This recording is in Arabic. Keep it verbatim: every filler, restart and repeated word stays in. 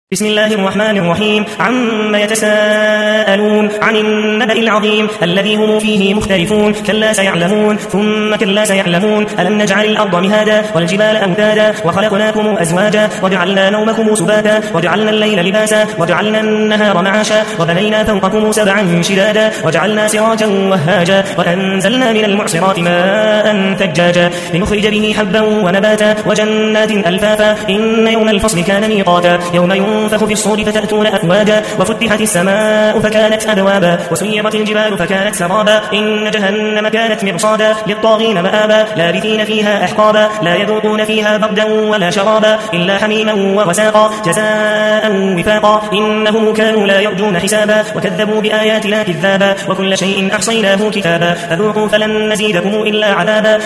بسم الله الرحمن الرحيم. عما يتساءلون عن النبأ العظيم الذي هم فيه مختلفون. كلا سيعلمون ثم كلا سيعلمون. ألم نجعل الأرض مهادا والجبال أوتادا وخلقناكم أزواجا وجعلنا نومكم سباتا وجعلنا الليل لباسا وجعلنا النهار معاشا وبنينا فوقكم سبعا شدادا وجعلنا سراجا وهاجا وأنزلنا من المعصرات ماء ثجاجا لنخرج به حبا ونباتا وجنات ألفافا. إن يوم الفصل كان ميقاتا. يوم ينفخ في الصور فتأتون أفواجا وفتحت السماء فكانت أبوابا وسيرت الجبال فكانت سرابا. إن جهنم كانت مرصادا للطاغين مآبا لابثين فيها أحقابا لا يذوقون فيها بردا ولا شرابا إلا حميما وغساقا جزاء وفاقا. إنهم كانوا لا يرجون حسابا وكذبوا بآياتنا كذابا وكل شيء أحصيناه كتابا فذوقوا فلن نزيدكم إلا عذابا